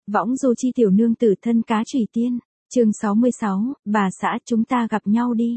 Võng du chi tiểu nương tử thân cá chủy tiên. Chương 66, bà xã chúng ta gặp nhau đi.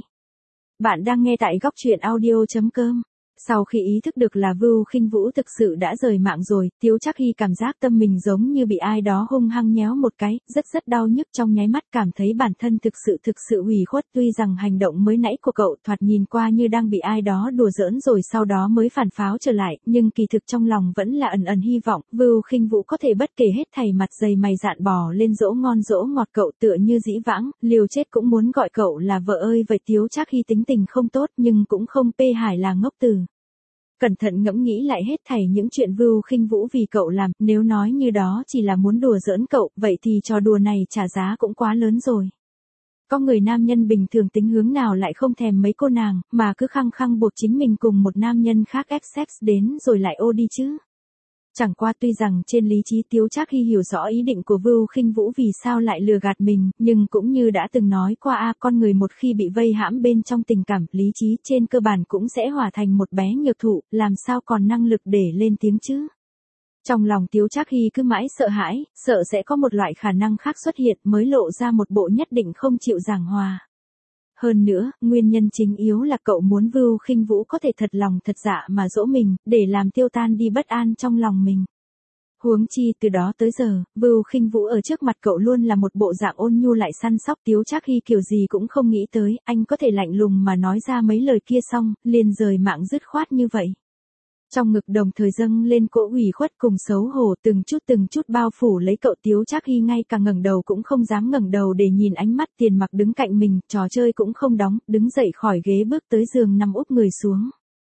Bạn đang nghe tại góc truyện audio.com. Sau khi ý thức được là Vưu Khinh Vũ thực sự đã rời mạng rồi, Tiếu Trác Hy cảm giác tâm mình giống như bị ai đó hung hăng nhéo một cái, rất đau nhức trong nháy mắt, cảm thấy bản thân thực sự ủy khuất. Tuy rằng hành động mới nãy của cậu thoạt nhìn qua như đang bị ai đó đùa giỡn rồi sau đó mới phản pháo trở lại, nhưng kỳ thực trong lòng vẫn là ẩn hy vọng Vưu Khinh Vũ có thể bất kể hết thảy mặt dày mày dạn bò lên dỗ ngon dỗ ngọt cậu tựa như dĩ vãng, liều chết cũng muốn gọi cậu là vợ ơi. Vậy Tiếu Trác Hy tính tình không tốt nhưng cũng không pê hài là ngốc từ. Cẩn thận ngẫm nghĩ lại hết thảy những chuyện Vưu Khinh Vũ vì cậu làm, nếu nói như đó chỉ là muốn đùa giỡn cậu, vậy thì trò đùa này trả giá cũng quá lớn rồi. Có người nam nhân bình thường tính hướng nào lại không thèm mấy cô nàng, mà cứ khăng khăng buộc chính mình cùng một nam nhân khác ép sex đến rồi lại ô đi chứ. Chẳng qua tuy rằng trên lý trí Tiếu Trác Hy hiểu rõ ý định của Vưu Khinh Vũ vì sao lại lừa gạt mình, nhưng cũng như đã từng nói qua con người một khi bị vây hãm bên trong tình cảm, lý trí trên cơ bản cũng sẽ hòa thành một bé nhược thụ, làm sao còn năng lực để lên tiếng chứ. Trong lòng Tiếu Trác Hy cứ mãi sợ hãi, sợ sẽ có một loại khả năng khác xuất hiện mới lộ ra một bộ nhất định không chịu giảng hòa. Hơn nữa, nguyên nhân chính yếu là cậu muốn Vưu Khinh Vũ có thể thật lòng thật dạ mà dỗ mình, để làm tiêu tan đi bất an trong lòng mình. Huống chi từ đó tới giờ, Vưu Khinh Vũ ở trước mặt cậu luôn là một bộ dạng ôn nhu lại săn sóc. Tiếu Trác Hy kiểu gì cũng không nghĩ tới, anh có thể lạnh lùng mà nói ra mấy lời kia xong, liền rời mạng dứt khoát như vậy. Trong ngực đồng thời dâng lên cỗ ủy khuất cùng xấu hổ từng chút bao phủ lấy cậu. Tiếu Trác Hy ngay cả ngẩng đầu cũng không dám ngẩng đầu để nhìn ánh mắt Tiền Mặc đứng cạnh mình, trò chơi cũng không đóng, đứng dậy khỏi ghế bước tới giường nằm úp người xuống.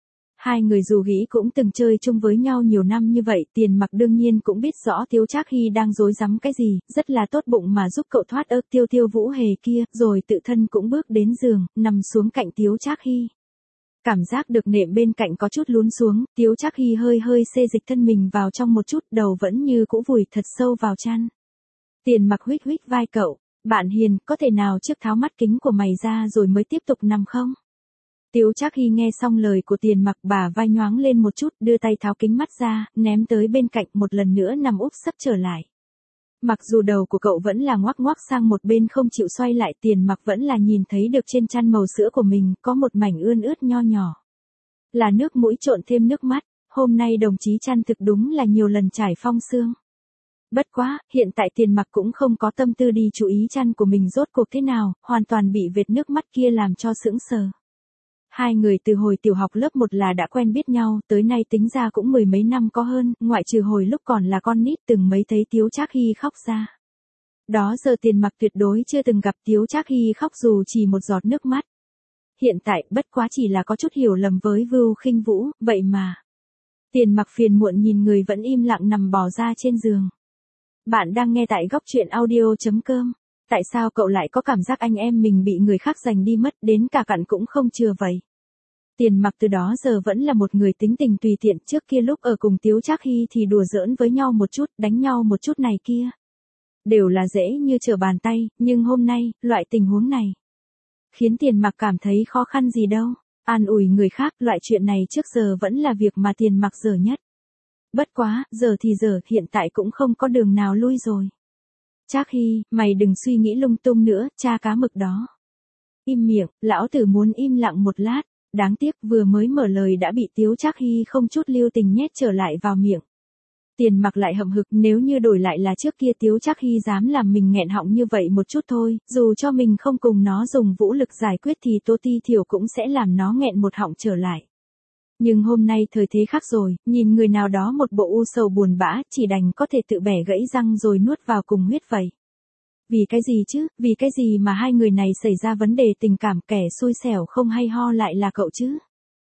Hai người dù nghĩ cũng từng chơi chung với nhau nhiều năm như vậy, Tiền Mặc đương nhiên cũng biết rõ Tiếu Trác Hy đang rối rắm cái gì, rất là tốt bụng mà giúp cậu thoát ức Tiêu Vũ Hề kia, rồi tự thân cũng bước đến giường, nằm xuống cạnh Tiếu Trác Hy. Cảm giác được nệm bên cạnh có chút lún xuống, Tiếu Trác Hy hơi xê dịch thân mình vào trong một chút, đầu vẫn như cũ vùi thật sâu vào chăn. Tiền Mặc huých vai cậu, bạn hiền, có thể nào trước tháo mắt kính của mày ra rồi mới tiếp tục nằm không? Tiếu Trác Hy nghe xong lời của Tiền Mặc, bả vai nhoáng lên một chút, đưa tay tháo kính mắt ra, ném tới bên cạnh, một lần nữa nằm úp sấp trở lại. Mặc dù đầu của cậu vẫn là ngoắc sang một bên không chịu xoay lại, Tiền Mặc vẫn là nhìn thấy được trên chăn màu sữa của mình có một mảnh ươn ướt nho nhỏ. Là nước mũi trộn thêm nước mắt, hôm nay đồng chí chăn thực đúng là nhiều lần trải phong sương. Bất quá, hiện tại Tiền Mặc cũng không có tâm tư đi chú ý chăn của mình rốt cuộc thế nào, hoàn toàn bị vệt nước mắt kia làm cho sững sờ. Hai người từ hồi tiểu học lớp 1 là đã quen biết nhau, tới nay tính ra cũng mười mấy năm có hơn, ngoại trừ hồi lúc còn là con nít từng mấy thấy Tiếu Trác Hy khóc ra. Đó giờ Tiền Mặc tuyệt đối chưa từng gặp Tiếu Trác Hy khóc dù chỉ một giọt nước mắt. Hiện tại, bất quá chỉ là có chút hiểu lầm với Vưu Khinh Vũ, vậy mà. Tiền Mặc phiền muộn nhìn người vẫn im lặng nằm bò ra trên giường. Bạn đang nghe tại góc truyện audio.com. Tại sao cậu lại có cảm giác anh em mình bị người khác giành đi mất, đến cả cặn cũng không chừa vậy? Tiền Mặc từ đó giờ vẫn là một người tính tình tùy tiện, trước kia lúc ở cùng Tiếu Trác Hy thì đùa giỡn với nhau một chút, đánh nhau một chút này kia. Đều là dễ như trở bàn tay, nhưng hôm nay, loại tình huống này khiến Tiền Mặc cảm thấy khó khăn gì đâu. An ủi người khác, loại chuyện này trước giờ vẫn là việc mà Tiền Mặc dở nhất. Bất quá, giờ thì giờ, hiện tại cũng không có đường nào lui rồi. Trác Hy, mày đừng suy nghĩ lung tung nữa, cha cá mực đó. Im miệng, lão tử muốn im lặng một lát, đáng tiếc vừa mới mở lời đã bị Tiếu Trác Hy không chút lưu tình nhét trở lại vào miệng. Tiền Mặc lại hậm hực, nếu như đổi lại là trước kia Tiếu Trác Hy dám làm mình nghẹn họng như vậy một chút thôi, dù cho mình không cùng nó dùng vũ lực giải quyết thì Tô Ti Thiểu cũng sẽ làm nó nghẹn một họng trở lại. Nhưng hôm nay thời thế khác rồi, nhìn người nào đó một bộ u sầu buồn bã, chỉ đành có thể tự bẻ gãy răng rồi nuốt vào cùng huyết vậy. Vì cái gì chứ, vì cái gì mà hai người này xảy ra vấn đề tình cảm, kẻ xui xẻo không hay ho lại là cậu chứ?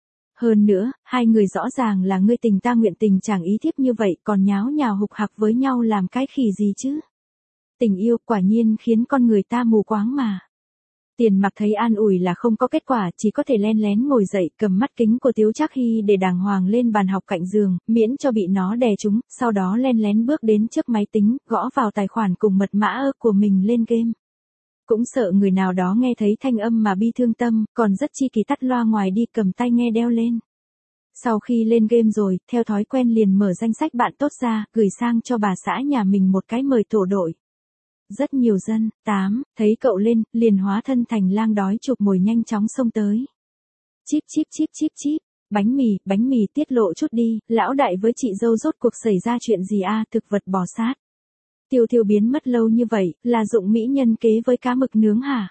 Hơn nữa, hai người rõ ràng là ngươi tình ta nguyện tình chẳng ý thiếp như vậy, còn nháo nhào hục hặc với nhau làm cái khỉ gì chứ? Tình yêu quả nhiên khiến con người ta mù quáng mà. Tiền Mặc thấy an ủi là không có kết quả, chỉ có thể len lén ngồi dậy, cầm mắt kính của Tiếu Trác Hy để đàng hoàng lên bàn học cạnh giường, miễn cho bị nó đè trúng, sau đó len lén bước đến trước máy tính, gõ vào tài khoản cùng mật mã của mình lên game. Cũng sợ người nào đó nghe thấy thanh âm mà bi thương tâm, còn rất chi kỳ tắt loa ngoài đi, cầm tai nghe đeo lên. Sau khi lên game rồi, theo thói quen liền mở danh sách bạn tốt ra, gửi sang cho bà xã nhà mình một cái mời tổ đội. Rất nhiều dân, 8, thấy cậu lên, liền hóa thân thành lang đói chụp mồi nhanh chóng xông tới. Chíp chíp chíp chíp chíp, bánh mì tiết lộ chút đi, lão đại với chị dâu rốt cuộc xảy ra chuyện gì a? Thực vật bò sát. Tiêu Tiêu biến mất lâu như vậy, là dụng mỹ nhân kế với cá mực nướng hả?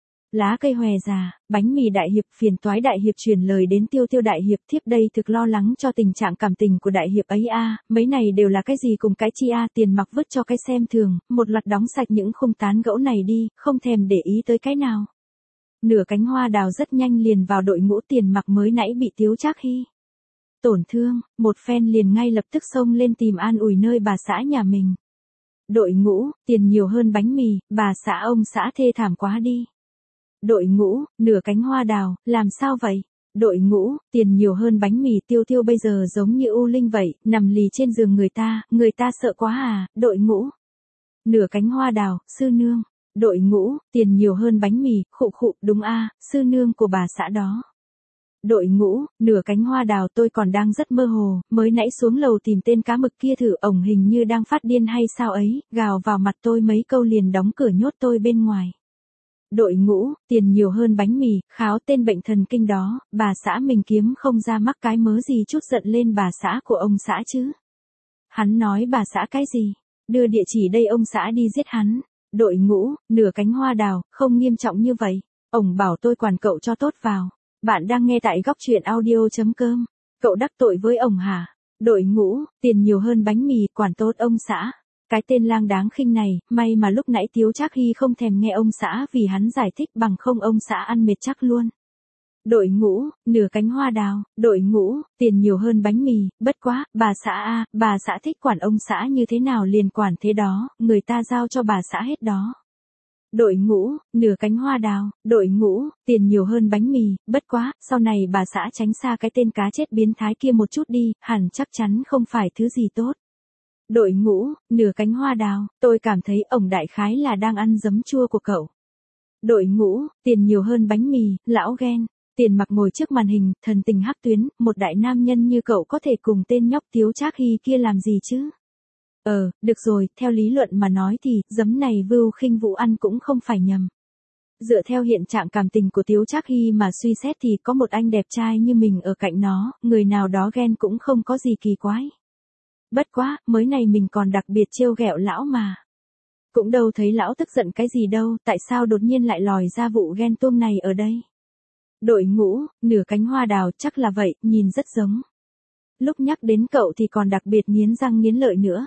Lá cây hòe già, bánh mì đại hiệp, phiền toái đại hiệp truyền lời đến Tiêu Tiêu đại hiệp, thiếp đây thực lo lắng cho tình trạng cảm tình của đại hiệp ấy a, mấy này đều là cái gì cùng cái chi a, tiền mặc vứt cho cái xem thường, một loạt đóng sạch những khung tán gẫu này đi, không thèm để ý tới cái nào. Nửa cánh hoa đào rất nhanh liền vào đội ngũ tiền mặc mới nãy bị Tiếu Trác Hy tổn thương, một phen liền ngay lập tức xông lên tìm an ủi nơi bà xã nhà mình. Đội ngũ, tiền nhiều hơn bánh mì, bà xã ông xã thê thảm quá đi. Đội ngũ, nửa cánh hoa đào, làm sao vậy? Đội ngũ, tiền nhiều hơn bánh mì, Tiêu Tiêu bây giờ giống như U Linh vậy, nằm lì trên giường người ta sợ quá à, đội ngũ. Nửa cánh hoa đào, sư nương. Đội ngũ, tiền nhiều hơn bánh mì, khụ khụ, đúng a, sư nương của bà xã đó. Đội ngũ, nửa cánh hoa đào, tôi còn đang rất mơ hồ, mới nãy xuống lầu tìm tên cá mực kia thử, ổng hình như đang phát điên hay sao ấy, gào vào mặt tôi mấy câu liền đóng cửa nhốt tôi bên ngoài. Đội ngũ, tiền nhiều hơn bánh mì, kháo tên bệnh thần kinh đó, bà xã mình kiếm không ra mắc cái mớ gì chút giận lên bà xã của ông xã chứ. Hắn nói bà xã cái gì? Đưa địa chỉ đây ông xã đi giết hắn. Đội ngũ, nửa cánh hoa đào, không nghiêm trọng như vậy. Ổng bảo tôi quản cậu cho tốt vào. Bạn đang nghe tại góc truyện audio.com. Cậu đắc tội với ổng hả? Đội ngũ, tiền nhiều hơn bánh mì, quản tốt ông xã. Cái tên lang đáng khinh này, may mà lúc nãy Tiếu Trác Hy không thèm nghe ông xã vì hắn giải thích, bằng không ông xã ăn mệt chắc luôn. Đội ngũ, nửa cánh hoa đào, đội ngũ, tiền nhiều hơn bánh mì, bất quá, bà xã a, bà xã thích quản ông xã như thế nào liền quản thế đó, người ta giao cho bà xã hết đó. Đội ngũ, nửa cánh hoa đào, đội ngũ, tiền nhiều hơn bánh mì, bất quá, sau này bà xã tránh xa cái tên cá chết biến thái kia một chút đi, hẳn chắc chắn không phải thứ gì tốt. Đội ngũ, nửa cánh hoa đào, tôi cảm thấy ổng đại khái là đang ăn giấm chua của cậu. Đội ngũ, tiền nhiều hơn bánh mì, lão ghen. Tiền mặc ngồi trước màn hình, thần tình hắc tuyến, một đại nam nhân như cậu có thể cùng tên nhóc Tiếu Trác Hy kia làm gì chứ? Được rồi, theo lý luận mà nói thì, giấm này Vưu Khinh Vũ ăn cũng không phải nhầm. Dựa theo hiện trạng cảm tình của Tiếu Trác Hy mà suy xét thì có một anh đẹp trai như mình ở cạnh nó, người nào đó ghen cũng không có gì kỳ quái. Bất quá, mới này mình còn đặc biệt trêu ghẹo lão mà. Cũng đâu thấy lão tức giận cái gì đâu, tại sao đột nhiên lại lòi ra vụ ghen tuông này ở đây? Đội ngũ, nửa cánh hoa đào, chắc là vậy, nhìn rất giống. Lúc nhắc đến cậu thì còn đặc biệt nghiến răng nghiến lợi nữa.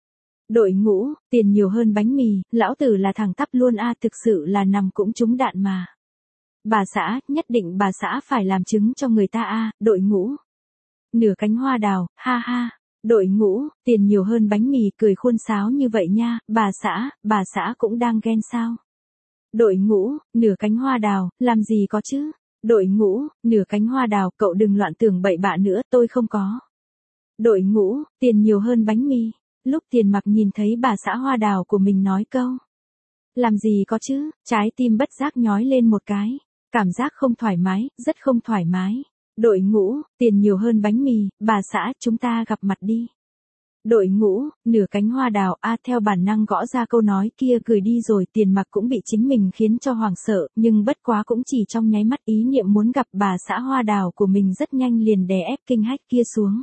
Đội ngũ, tiền nhiều hơn bánh mì, lão tử là thằng tắp luôn a, thực sự là nằm cũng trúng đạn mà. Bà xã, nhất định bà xã phải làm chứng cho người ta a, đội ngũ. Nửa cánh hoa đào, ha ha. Đội ngũ, tiền nhiều hơn bánh mì, cười khuôn sáo như vậy nha, bà xã cũng đang ghen sao. Đội ngũ, nửa cánh hoa đào, làm gì có chứ. Đội ngũ, nửa cánh hoa đào, cậu đừng loạn tưởng bậy bạ nữa, tôi không có. Đội ngũ, tiền nhiều hơn bánh mì. Lúc tiền mặc nhìn thấy bà xã hoa đào của mình nói câu. Làm gì có chứ, trái tim bất giác nhói lên một cái. Cảm giác không thoải mái, rất không thoải mái. Đội ngũ, tiền nhiều hơn bánh mì, bà xã, chúng ta gặp mặt đi. Đội ngũ, nửa cánh hoa đào, theo bản năng gõ ra câu nói kia gửi đi rồi, tiền mặc cũng bị chính mình khiến cho hoảng sợ, nhưng bất quá cũng chỉ trong nháy mắt, ý niệm muốn gặp bà xã hoa đào của mình rất nhanh liền đè ép kinh hách kia xuống.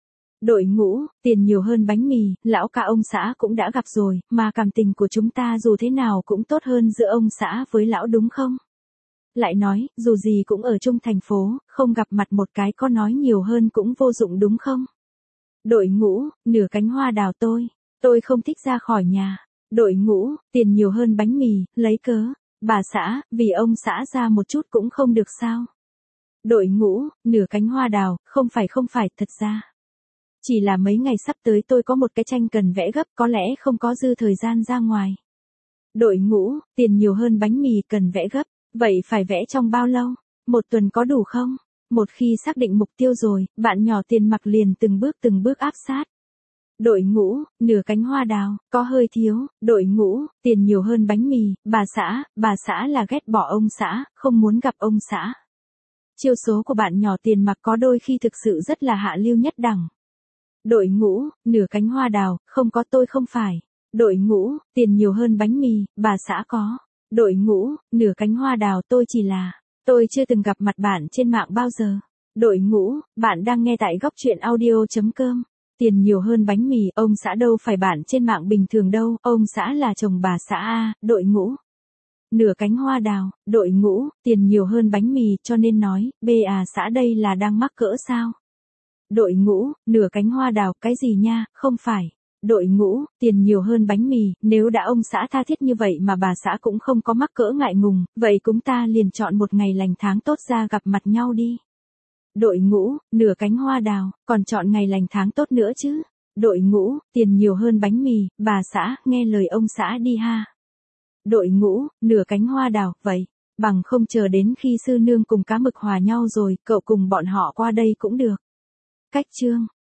Đội ngũ, tiền nhiều hơn bánh mì, lão cả ông xã cũng đã gặp rồi, mà cảm tình của chúng ta dù thế nào cũng tốt hơn giữa ông xã với lão đúng không? Lại nói, dù gì cũng ở chung thành phố, không gặp mặt một cái có nói nhiều hơn cũng vô dụng đúng không? Đội ngũ, nửa cánh hoa đào, tôi không thích ra khỏi nhà. Đội ngũ, tiền nhiều hơn bánh mì, lấy cớ. Bà xã, vì ông xã ra một chút cũng không được sao? Đội ngũ, nửa cánh hoa đào, không phải, thật ra. Chỉ là mấy ngày sắp tới tôi có một cái tranh cần vẽ gấp, có lẽ không có dư thời gian ra ngoài. Đội ngũ, tiền nhiều hơn bánh mì, cần vẽ gấp. Vậy phải vẽ trong bao lâu? Một tuần có đủ không? Một khi xác định mục tiêu rồi, bạn nhỏ tiền mặc liền từng bước áp sát. Đội ngũ, nửa cánh hoa đào, có hơi thiếu. Đội ngũ, tiền nhiều hơn bánh mì, bà xã là ghét bỏ ông xã, không muốn gặp ông xã. Chiêu số của bạn nhỏ tiền mặc có đôi khi thực sự rất là hạ lưu nhất đẳng. Đội ngũ, nửa cánh hoa đào, không có tôi không phải. Đội ngũ, tiền nhiều hơn bánh mì, bà xã có. Đội ngũ, nửa cánh hoa đào tôi chỉ là. Tôi chưa từng gặp mặt bạn trên mạng bao giờ. Đội ngũ, bạn đang nghe tại góc chuyện audio.com. Tiền nhiều hơn bánh mì, ông xã đâu phải bạn trên mạng bình thường đâu, ông xã là chồng bà xã A, đội ngũ. Nửa cánh hoa đào, đội ngũ, tiền nhiều hơn bánh mì cho nên nói, xã đây là đang mắc cỡ sao? Đội ngũ, nửa cánh hoa đào, cái gì nha, không phải. Đội ngũ, tiền nhiều hơn bánh mì, nếu đã ông xã tha thiết như vậy mà bà xã cũng không có mắc cỡ ngại ngùng, vậy chúng ta liền chọn một ngày lành tháng tốt ra gặp mặt nhau đi. Đội ngũ, nửa cánh hoa đào, còn chọn ngày lành tháng tốt nữa chứ. Đội ngũ, tiền nhiều hơn bánh mì, bà xã, nghe lời ông xã đi ha. Đội ngũ, nửa cánh hoa đào, vậy, bằng không chờ đến khi sư nương cùng cá mực hòa nhau rồi, cậu cùng bọn họ qua đây cũng được. Cách chương